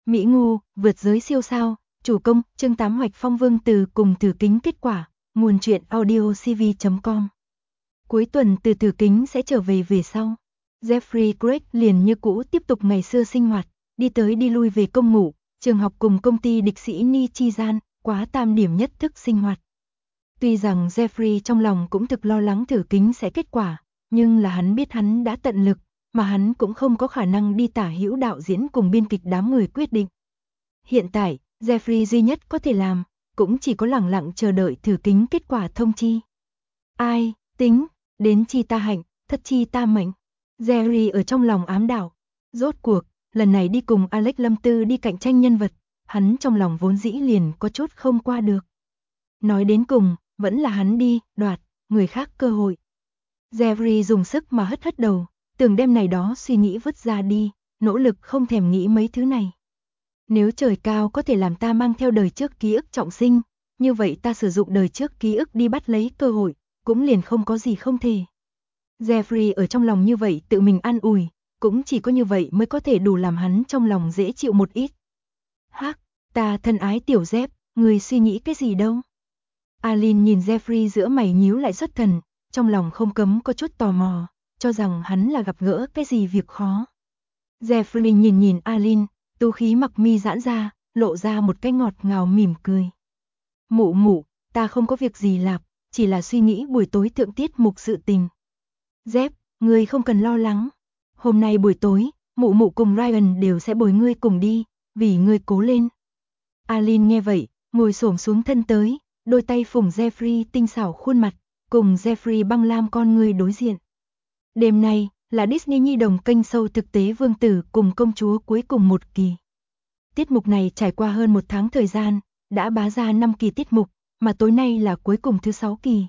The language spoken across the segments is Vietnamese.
Mỹ Ngu, vượt giới siêu sao, chủ công, chương 8 Hoạch Phong Vương Từ cùng Thử Kính kết quả, nguồn truyện audiocv.com. Cuối tuần từ Thử Kính sẽ trở về sau. Jeffrey Craig liền như cũ tiếp tục ngày xưa sinh hoạt, đi tới đi lui về công ngủ, trường học cùng công ty địch sĩ Ni chi gian, quá tam điểm nhất thức sinh hoạt. Tuy rằng Jeffrey trong lòng cũng thực lo lắng Thử Kính sẽ kết quả, nhưng là hắn biết hắn đã tận lực, mà hắn cũng không có khả năng đi tả hữu đạo diễn cùng biên kịch đám người quyết định. Hiện tại, Jeffrey duy nhất có thể làm, cũng chỉ có lẳng lặng chờ đợi Thử Kính kết quả thông chi. Ai, tính, đến chi ta hạnh, thất chi ta mệnh. Jerry ở trong lòng ám đạo. Rốt cuộc, lần này đi cùng Alex Lâm Tư đi cạnh tranh nhân vật, hắn trong lòng vốn dĩ liền có chút không qua được. Nói đến cùng, vẫn là hắn đi, đoạt, người khác cơ hội. Jerry dùng sức mà hất hất đầu, tưởng đem này đó suy nghĩ vứt ra đi, nỗ lực không thèm nghĩ mấy thứ này. Nếu trời cao có thể làm ta mang theo đời trước ký ức trọng sinh, như vậy ta sử dụng đời trước ký ức đi bắt lấy cơ hội, cũng liền không có gì không thể. Jeffrey ở trong lòng như vậy tự mình an ủi, cũng chỉ có như vậy mới có thể đủ làm hắn trong lòng dễ chịu một ít. Hắc, ta thân ái tiểu Jeff, người suy nghĩ cái gì đâu? Aline nhìn Jeffrey giữa mày nhíu lại xuất thần, trong lòng không cấm có chút tò mò, cho rằng hắn là gặp gỡ cái gì việc khó. Jeffrey nhìn Aline, tu khí mặc mi giãn ra, lộ ra một cái ngọt ngào mỉm cười. Mụ mụ, ta không có việc gì lạp, chỉ là suy nghĩ buổi tối thượng tiết mục sự tình. Jeff, ngươi không cần lo lắng. Hôm nay buổi tối, mụ mụ cùng Ryan đều sẽ bồi ngươi cùng đi, vì ngươi cố lên. Aline nghe vậy, ngồi xổm xuống thân tới, đôi tay phủng Jeffrey tinh xảo khuôn mặt, cùng Jeffrey băng lam con ngươi đối diện. Đêm nay, là Disney Nhi đồng kênh show thực tế vương tử cùng công chúa cuối cùng một kỳ. Tiết mục này trải qua hơn một tháng thời gian, đã bá ra 5 kỳ tiết mục, mà tối nay là cuối cùng thứ 6 kỳ.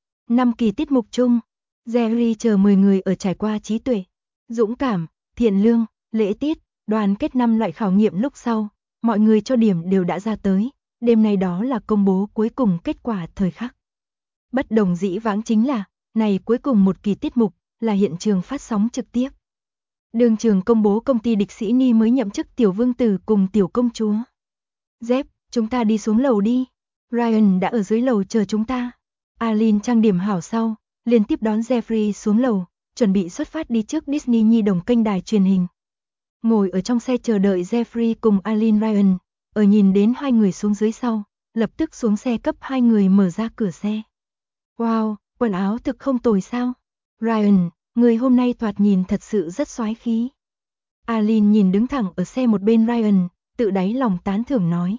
5 kỳ tiết mục chung, Jerry chờ 10 người ở trải qua trí tuệ, dũng cảm, thiện lương, lễ tiết, đoàn kết 5 loại khảo nghiệm lúc sau, mọi người cho điểm đều đã ra tới, đêm nay đó là công bố cuối cùng kết quả thời khắc. Bất đồng dĩ vãng chính là, này cuối cùng một kỳ tiết mục, là hiện trường phát sóng trực tiếp. Đường trường công bố công ty địch sĩ Ni mới nhậm chức tiểu vương tử cùng tiểu công chúa. Jeff, chúng ta đi xuống lầu đi. Ryan đã ở dưới lầu chờ chúng ta. Aline trang điểm hảo sau, liền tiếp đón Jeffrey xuống lầu, chuẩn bị xuất phát đi trước Disney Nhi đồng kênh đài truyền hình. Ngồi ở trong xe chờ đợi Jeffrey cùng Aline Ryan, ở nhìn đến hai người xuống dưới sau, lập tức xuống xe cấp hai người mở ra cửa xe. Wow, quần áo thực không tồi sao? Ryan, người hôm nay thoạt nhìn thật sự rất soái khí. Aline nhìn đứng thẳng ở xe một bên Ryan, tự đáy lòng tán thưởng nói.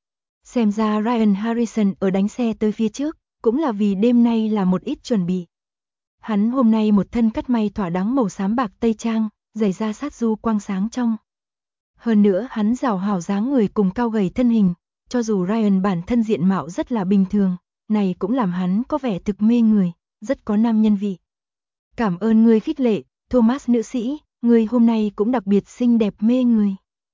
Xem ra Ryan Harrison ở đánh xe tới phía trước, cũng là vì đêm nay là một ít chuẩn bị. Hắn hôm nay một thân cắt may thỏa đáng màu xám bạc tây trang, giày da sát du quang sáng trong. Hơn nữa hắn rào hảo dáng người cùng cao gầy thân hình, cho dù Ryan bản thân diện mạo rất là bình thường, này cũng làm hắn có vẻ thực mê người, rất có nam nhân vị. Cảm ơn người khích lệ, Thomas nữ sĩ, người hôm nay cũng đặc biệt xinh đẹp mê người.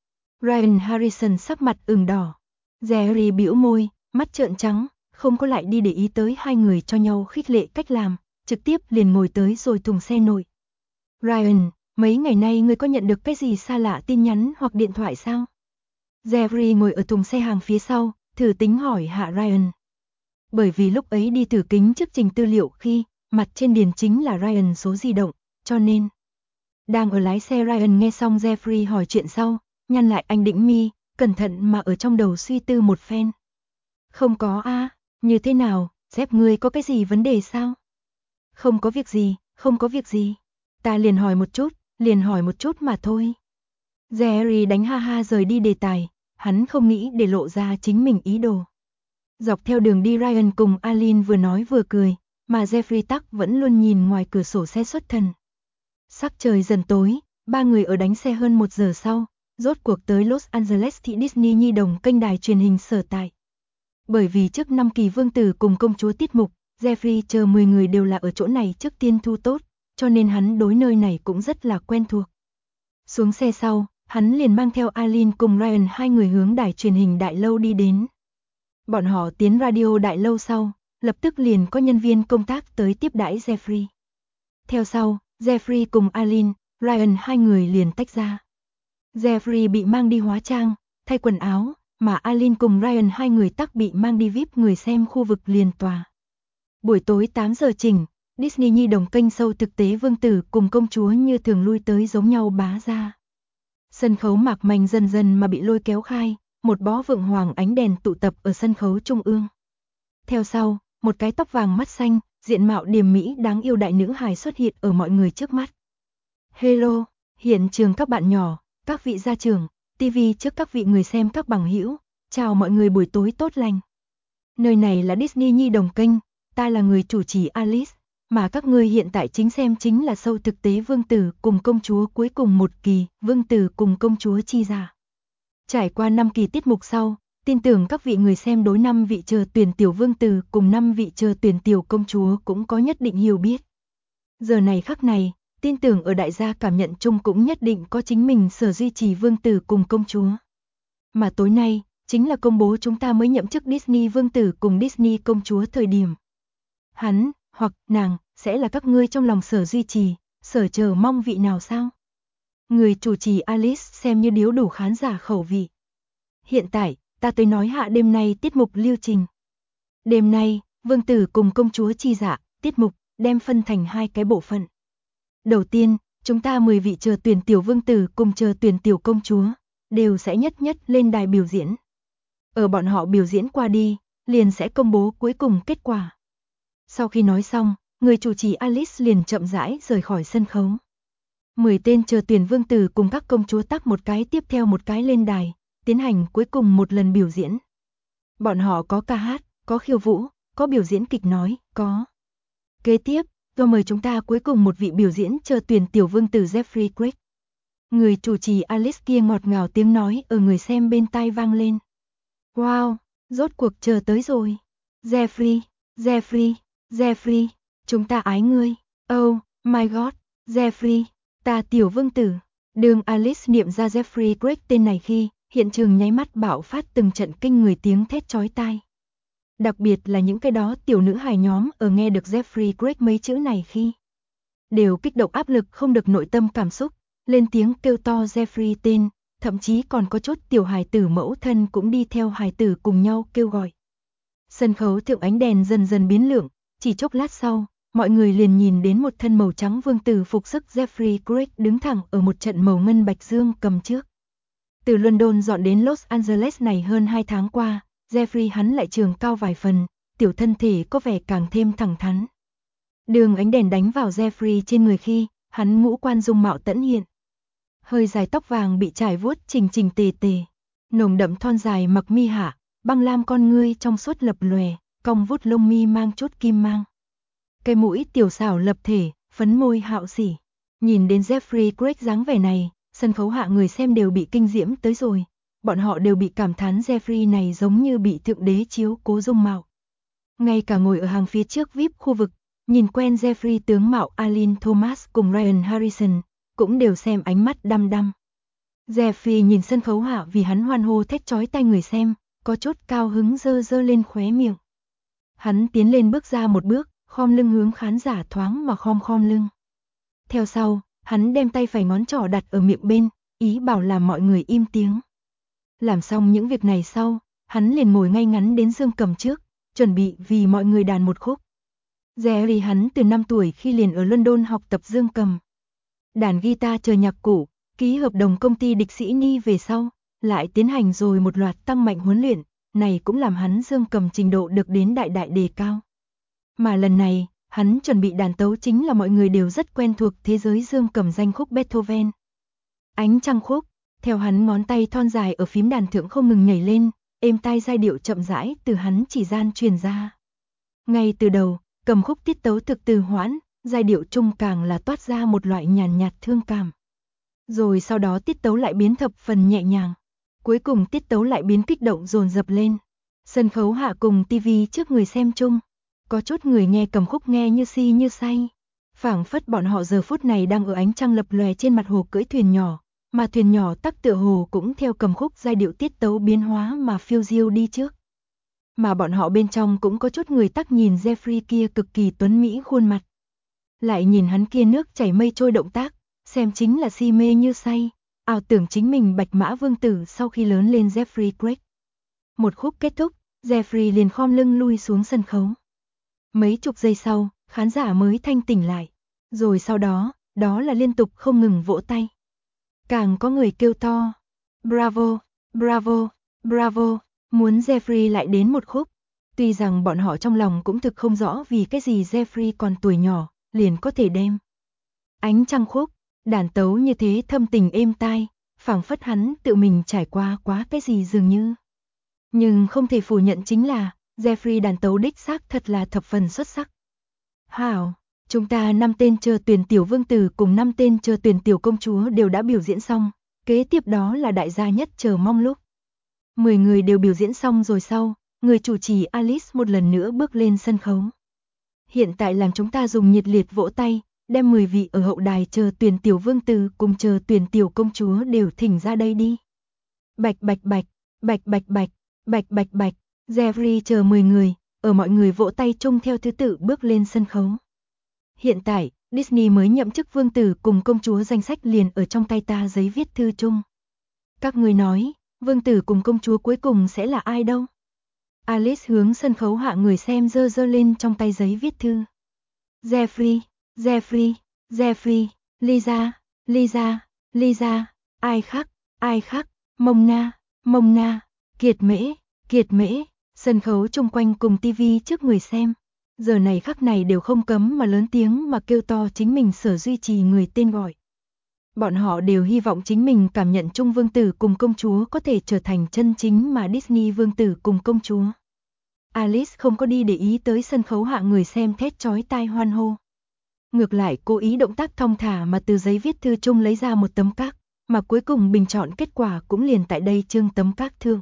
Ryan Harrison sắc mặt ửng đỏ. Jerry bĩu môi, mắt trợn trắng, không có lại đi để ý tới hai người cho nhau khích lệ cách làm, trực tiếp liền ngồi tới rồi thùng xe nội. Ryan, mấy ngày nay ngươi có nhận được cái gì xa lạ tin nhắn hoặc điện thoại sao? Jerry ngồi ở thùng xe hàng phía sau, thử tính hỏi hạ Ryan. Bởi vì lúc ấy đi thử kính trước trình tư liệu khi, mặt trên điền chính là Ryan số di động, cho nên. Đang ở lái xe Ryan nghe xong Jeffrey hỏi chuyện sau, nhăn lại anh đĩnh mi, cẩn thận mà ở trong đầu suy tư một phen. Không có a, như thế nào, Jeff ngươi có cái gì vấn đề sao? Không có việc gì, không có việc gì. Ta liền hỏi một chút mà thôi. Jerry đánh ha ha rời đi đề tài, hắn không nghĩ để lộ ra chính mình ý đồ. Dọc theo đường đi Ryan cùng Aline vừa nói vừa cười, mà Jeffrey tắc vẫn luôn nhìn ngoài cửa sổ xe xuất thần. Sắc trời dần tối, ba người ở đánh xe hơn 1 giờ sau, rốt cuộc tới Los Angeles thị Disney Nhi đồng kênh đài truyền hình sở tại. Bởi vì trước 5 kỳ vương tử cùng công chúa tiết mục, Jeffrey chờ 10 người đều là ở chỗ này trước tiên thu tốt, cho nên hắn đối nơi này cũng rất là quen thuộc. Xuống xe sau, hắn liền mang theo Aline cùng Ryan hai người hướng đài truyền hình đại lâu đi đến. Bọn họ tiến radio đại lâu sau, lập tức liền có nhân viên công tác tới tiếp đãi Jeffrey. Theo sau, Jeffrey cùng Aline, Ryan hai người liền tách ra. Jeffrey bị mang đi hóa trang, thay quần áo, mà Alin cùng Ryan hai người tắc bị mang đi VIP người xem khu vực liền tòa. Buổi tối 8 giờ chỉnh, Disney Nhi đồng kênh show thực tế vương tử cùng công chúa như thường lui tới giống nhau bá ra. Sân khấu mạc manh dần dần mà bị lôi kéo khai, một bó vượng hoàng ánh đèn tụ tập ở sân khấu trung ương. Theo sau, một cái tóc vàng mắt xanh, diện mạo điềm mỹ đáng yêu đại nữ hài xuất hiện ở mọi người trước mắt. Hello, hiện trường các bạn nhỏ, các vị gia trưởng, TV trước các vị người xem các bằng hữu, chào mọi người buổi tối tốt lành. Nơi này là Disney Nhi đồng kênh, ta là người chủ trì Alice, mà các ngươi hiện tại chính xem chính là show thực tế vương tử cùng công chúa cuối cùng một kỳ, vương tử cùng công chúa chi giả. Trải qua 5 kỳ tiết mục sau, tin tưởng các vị người xem đối 5 vị chờ tuyển tiểu vương tử cùng 5 vị chờ tuyển tiểu công chúa cũng có nhất định hiểu biết. Giờ này khắc này, tin tưởng ở đại gia cảm nhận chung cũng nhất định có chính mình sở duy trì vương tử cùng công chúa. Mà tối nay, chính là công bố chúng ta mới nhậm chức Disney vương tử cùng Disney công chúa thời điểm. Hắn, hoặc nàng, sẽ là các ngươi trong lòng sở duy trì, sở chờ mong vị nào sao? Người chủ trì Alice xem như điếu đủ khán giả khẩu vị. Hiện tại, ta tới nói hạ đêm nay tiết mục lưu trình. Đêm nay, vương tử cùng công chúa chi dạ, tiết mục, đem phân thành 2 cái bộ phận. Đầu tiên, chúng ta 10 vị chờ tuyển tiểu vương tử cùng chờ tuyển tiểu công chúa, đều sẽ nhất lên đài biểu diễn. Ở bọn họ biểu diễn qua đi, liền sẽ công bố cuối cùng kết quả. Sau khi nói xong, người chủ trì Alice liền chậm rãi rời khỏi sân khấu. 10 tên chờ tuyển vương tử cùng các công chúa tắc một cái tiếp theo một cái lên đài, tiến hành cuối cùng một lần biểu diễn. Bọn họ có ca hát, có khiêu vũ, có biểu diễn kịch nói, có. Kế tiếp, tôi mời chúng ta cuối cùng một vị biểu diễn chờ tuyển tiểu vương tử Jeffrey Craig. Người chủ trì Alice kia ngọt ngào tiếng nói ở người xem bên tai vang lên. Wow, rốt cuộc chờ tới rồi. Jeffrey, chúng ta ái ngươi. Oh my god, Jeffrey, ta tiểu vương tử. Đường Alice niệm ra Jeffrey Craig tên này khi, hiện trường nháy mắt bạo phát từng trận kinh người tiếng thét chói tai. Đặc biệt là những cái đó tiểu nữ hài nhóm ở nghe được Jeffrey Craig mấy chữ này khi đều kích động áp lực không được nội tâm cảm xúc, lên tiếng kêu to Jeffrey tên, thậm chí còn có chút tiểu hài tử mẫu thân cũng đi theo hài tử cùng nhau kêu gọi. Sân khấu thượng ánh đèn dần dần biến lượng, chỉ chốc lát sau, mọi người liền nhìn đến một thân màu trắng vương tử phục sức Jeffrey Craig đứng thẳng ở một trận màu ngân bạch dương cầm trước. Từ London dọn đến Los Angeles này hơn 2 tháng qua, Jeffrey hắn lại trường cao vài phần, tiểu thân thể có vẻ càng thêm thẳng thắn. Đường ánh đèn đánh vào Jeffrey trên người khi, hắn ngũ quan dung mạo tẫn hiện. Hơi dài tóc vàng bị trải vuốt chỉnh tề tề, nồng đậm thon dài mặc mi hạ, băng lam con ngươi trong suốt lập lòe, cong vút lông mi mang chút kim mang. Cái mũi tiểu xảo lập thể, phấn môi hạo sỉ. Nhìn đến Jeffrey Craig dáng vẻ này, sân khấu hạ người xem đều bị kinh diễm tới rồi. Bọn họ đều bị cảm thán Jeffrey này giống như bị thượng đế chiếu cố dung mạo. Ngay cả ngồi ở hàng phía trước VIP khu vực, nhìn quen Jeffrey tướng mạo Alin Thomas cùng Ryan Harrison, cũng đều xem ánh mắt đăm đăm. Jeffrey nhìn sân khấu hạ vì hắn hoan hô thét chói tai người xem, có chút cao hứng dơ lên khóe miệng. Hắn tiến lên bước ra một bước, khom lưng hướng khán giả thoáng mà khom lưng. Theo sau, hắn đem tay phải ngón trỏ đặt ở miệng bên, ý bảo làm mọi người im tiếng. Làm xong những việc này sau, hắn liền ngồi ngay ngắn đến dương cầm trước, chuẩn bị vì mọi người đàn một khúc. Jerry hắn từ 5 tuổi khi liền ở London học tập dương cầm. Đàn guitar chờ nhạc cụ, ký hợp đồng công ty Địch Sĩ Ni về sau, lại tiến hành rồi một loạt tăng mạnh huấn luyện, này cũng làm hắn dương cầm trình độ được đến đại đề cao. Mà lần này, hắn chuẩn bị đàn tấu chính là mọi người đều rất quen thuộc thế giới dương cầm danh khúc Beethoven. Ánh trăng khúc, theo hắn ngón tay thon dài ở phím đàn thượng không ngừng nhảy lên, êm tai giai điệu chậm rãi từ hắn chỉ gian truyền ra. Ngay từ đầu, cầm khúc tiết tấu thực từ hoãn, giai điệu trung càng là toát ra một loại nhàn nhạt thương cảm. Rồi sau đó tiết tấu lại biến thập phần nhẹ nhàng, cuối cùng tiết tấu lại biến kích động dồn dập lên. Sân khấu hạ cùng TV trước người xem chung, có chút người nghe cầm khúc nghe như si như say, phảng phất bọn họ giờ phút này đang ở ánh trăng lập lòe trên mặt hồ cưỡi thuyền nhỏ, mà thuyền nhỏ tắc tựa hồ cũng theo cầm khúc giai điệu tiết tấu biến hóa mà phiêu diêu đi trước. Mà bọn họ bên trong cũng có chút người tắc nhìn Jeffrey kia cực kỳ tuấn mỹ khuôn mặt, lại nhìn hắn kia nước chảy mây trôi động tác, xem chính là si mê như say, ảo tưởng chính mình bạch mã vương tử sau khi lớn lên Jeffrey Craig. Một khúc kết thúc, Jeffrey liền khom lưng lui xuống sân khấu. Mấy chục giây sau, khán giả mới thanh tỉnh lại. Rồi sau đó, đó là liên tục không ngừng vỗ tay. Càng có người kêu to, bravo, bravo, bravo, muốn Jeffrey lại đến một khúc. Tuy rằng bọn họ trong lòng cũng thực không rõ vì cái gì Jeffrey còn tuổi nhỏ, liền có thể đem ánh trăng khúc, đàn tấu như thế thâm tình êm tai, phảng phất hắn tự mình trải qua quá cái gì dường như. Nhưng không thể phủ nhận chính là, Jeffrey đàn tấu đích xác thật là thập phần xuất sắc. Hảo, chúng ta 5 tên chờ tuyển tiểu vương tử cùng 5 tên chờ tuyển tiểu công chúa đều đã biểu diễn xong, kế tiếp đó là đại gia nhất chờ mong lúc. 10 người đều biểu diễn xong rồi sau, người chủ trì Alice một lần nữa bước lên sân khấu. Hiện tại làm chúng ta dùng nhiệt liệt vỗ tay, đem 10 vị ở hậu đài chờ tuyển tiểu vương tử cùng chờ tuyển tiểu công chúa đều thỉnh ra đây đi. Bạch bạch bạch, bạch bạch bạch, bạch bạch bạch, Jeffrey chờ 10 người, ở mọi người vỗ tay chung theo thứ tự bước lên sân khấu. Hiện tại, Disney mới nhậm chức vương tử cùng công chúa danh sách liền ở trong tay ta giấy viết thư chung. Các người nói, vương tử cùng công chúa cuối cùng sẽ là ai đâu? Alice hướng sân khấu hạ người xem giơ lên trong tay giấy viết thư. Jeffrey, Jeffrey, Jeffrey, Lisa, Lisa, Lisa, ai khác, Mona, Mona, Kiệt Mễ, sân khấu chung quanh cùng tivi trước người xem. Giờ này khắc này đều không cấm mà lớn tiếng mà kêu to chính mình sở duy trì người tên gọi. Bọn họ đều hy vọng chính mình cảm nhận chung vương tử cùng công chúa có thể trở thành chân chính mà Disney vương tử cùng công chúa. Alice không có đi để ý tới sân khấu hạ người xem thét chói tai hoan hô. Ngược lại cố ý động tác thong thả mà từ giấy viết thư chung lấy ra một tấm các, mà cuối cùng bình chọn kết quả cũng liền tại đây trương tấm các thượng.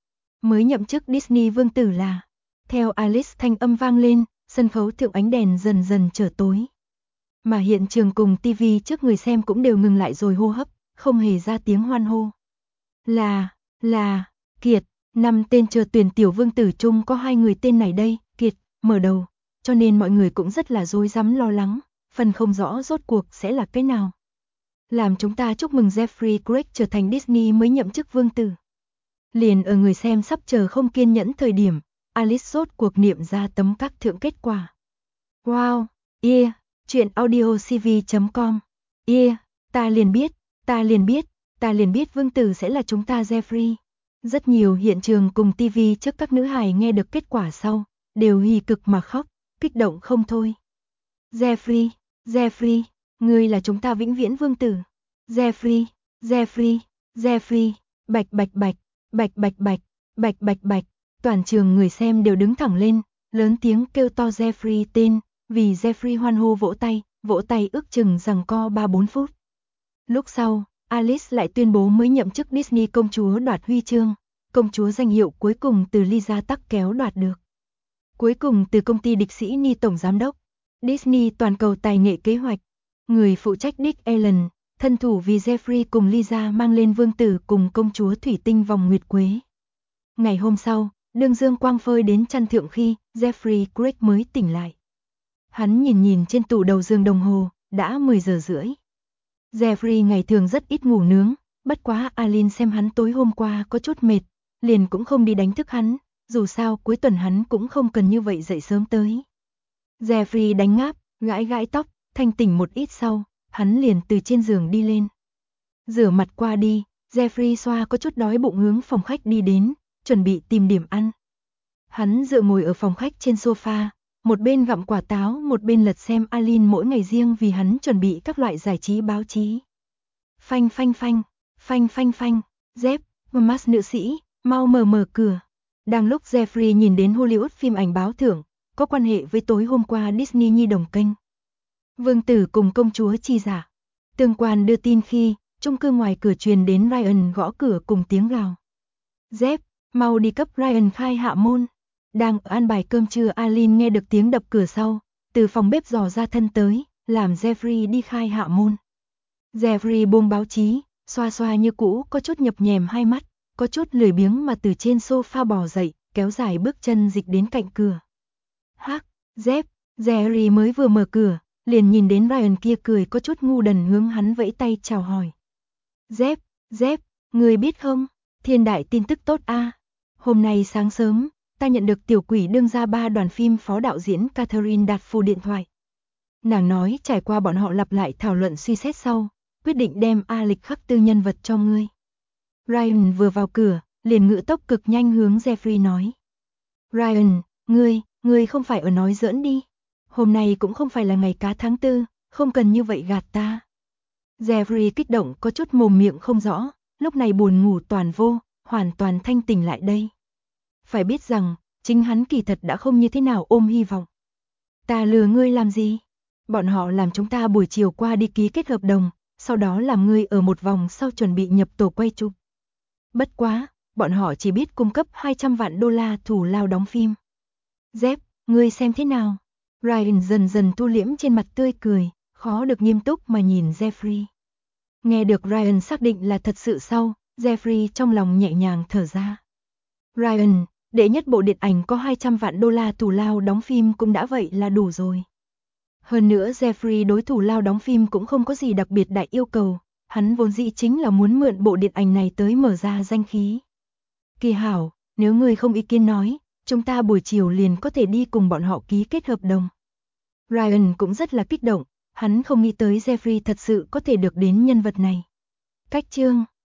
Mới nhậm chức Disney vương tử là. Theo Alice thanh âm vang lên, sân khấu thượng ánh đèn dần dần trở tối. Mà hiện trường cùng TV trước người xem cũng đều ngừng lại rồi hô hấp, không hề ra tiếng hoan hô. Là, Kiệt, 5 tên chờ tuyển tiểu vương tử chung có 2 người tên này đây, Kiệt, mở đầu, cho nên mọi người cũng rất là rối rắm lo lắng, phần không rõ rốt cuộc sẽ là cái nào. Làm chúng ta chúc mừng Jeffrey Craig trở thành Disney mới nhậm chức vương tử. Liền ở người xem sắp chờ không kiên nhẫn thời điểm, Alice rốt cuộc niệm ra tấm các thượng kết quả. Wow, yeah, chuyện audiocv.com, yeah, ta liền biết vương tử sẽ là chúng ta Jeffrey. Rất nhiều hiện trường cùng TV trước các nữ hài nghe được kết quả sau, đều hì cực mà khóc, kích động không thôi. Jeffrey, ngươi là chúng ta vĩnh viễn vương tử. Jeffrey, bạch bạch, toàn trường người xem đều đứng thẳng lên, lớn tiếng kêu to Jeffrey tên, vì Jeffrey hoan hô vỗ tay ước chừng giằng co 3-4 phút. Lúc sau, Alice lại tuyên bố mới nhậm chức Disney công chúa đoạt huy chương, công chúa danh hiệu cuối cùng từ Lisa Tắc kéo đoạt được. Cuối cùng từ công ty Địch Sĩ Ni tổng giám đốc, Disney toàn cầu tài nghệ kế hoạch, người phụ trách Dick Allen, thân thủ vì Jeffrey cùng Lisa mang lên vương tử cùng công chúa thủy tinh vòng nguyệt quế. Ngày hôm sau, đương dương quang phơi đến chăn thượng khi Jeffrey Craig mới tỉnh lại. Hắn nhìn trên tủ đầu giường đồng hồ, đã 10 giờ rưỡi. Jeffrey ngày thường rất ít ngủ nướng, bất quá Aline xem hắn tối hôm qua có chút mệt, liền cũng không đi đánh thức hắn, dù sao cuối tuần hắn cũng không cần như vậy dậy sớm tới. Jeffrey đánh ngáp, gãi tóc, thanh tỉnh một ít sau, hắn liền từ trên giường đi lên. Rửa mặt qua đi, Jeffrey xoa có chút đói bụng hướng phòng khách đi đến, chuẩn bị tìm điểm ăn. Hắn dựa ngồi ở phòng khách trên sofa, một bên gặm quả táo một bên lật xem Aline mỗi ngày riêng vì hắn chuẩn bị các loại giải trí báo chí. Phanh, Jeff, Mamas nữ sĩ, mau mở cửa. Đang lúc Jeffrey nhìn đến Hollywood phim ảnh báo thưởng, có quan hệ với tối hôm qua Disney Nhi đồng kênh. Vương tử cùng công chúa chi giả. Tương quan đưa tin khi, chung cư ngoài cửa truyền đến Ryan gõ cửa cùng tiếng gào. Jeff, mau đi cấp Ryan khai hạ môn. Đang ở ăn bài cơm trưa Aline nghe được tiếng đập cửa sau, từ phòng bếp dò ra thân tới, làm Jeffrey đi khai hạ môn. Jeffrey buông báo chí, xoa như cũ có chút nhập nhèm hai mắt, có chút lười biếng mà từ trên sofa bò dậy, kéo dài bước chân dịch đến cạnh cửa. Hắc, Jerry mới vừa mở cửa, liền nhìn đến Ryan kia cười có chút ngu đần hướng hắn vẫy tay chào hỏi. Jeff, Jeff, ngươi biết không, thiên đại tin tức tốt a. Hôm nay sáng sớm, ta nhận được tiểu quỷ đương gia 3 đoàn phim phó đạo diễn Catherine đặt phù điện thoại. Nàng nói trải qua bọn họ lặp lại thảo luận suy xét sau, quyết định đem lịch khắc tư nhân vật cho ngươi. Ryan vừa vào cửa, liền ngữ tốc cực nhanh hướng Jeffrey nói. Ryan, ngươi không phải ở nói giỡn đi. Hôm nay cũng không phải là ngày cá tháng 4, không cần như vậy gạt ta. Jeffrey kích động có chút mồm miệng không rõ, lúc này buồn ngủ toàn vô, hoàn toàn thanh tỉnh lại đây. Phải biết rằng, chính hắn kỳ thật đã không như thế nào ôm hy vọng. Ta lừa ngươi làm gì? Bọn họ làm chúng ta buổi chiều qua đi ký kết hợp đồng, sau đó làm ngươi ở một vòng sau chuẩn bị nhập tổ quay chụp. Bất quá, bọn họ chỉ biết cung cấp 200 vạn đô la thù lao đóng phim. Jeff, ngươi xem thế nào? Ryan dần dần thu liễm trên mặt tươi cười, khó được nghiêm túc mà nhìn Jeffrey. Nghe được Ryan xác định là thật sự sau, Jeffrey trong lòng nhẹ nhàng thở ra. Ryan, đệ nhất bộ điện ảnh có 200 vạn đô la thù lao đóng phim cũng đã vậy là đủ rồi. Hơn nữa Jeffrey đối thủ lao đóng phim cũng không có gì đặc biệt đại yêu cầu, hắn vốn dĩ chính là muốn mượn bộ điện ảnh này tới mở ra danh khí. Kỳ hảo, nếu ngươi không ý kiến nói, chúng ta buổi chiều liền có thể đi cùng bọn họ ký kết hợp đồng. Ryan cũng rất là kích động, hắn không nghĩ tới Jeffrey thật sự có thể được đến nhân vật này. Cách chương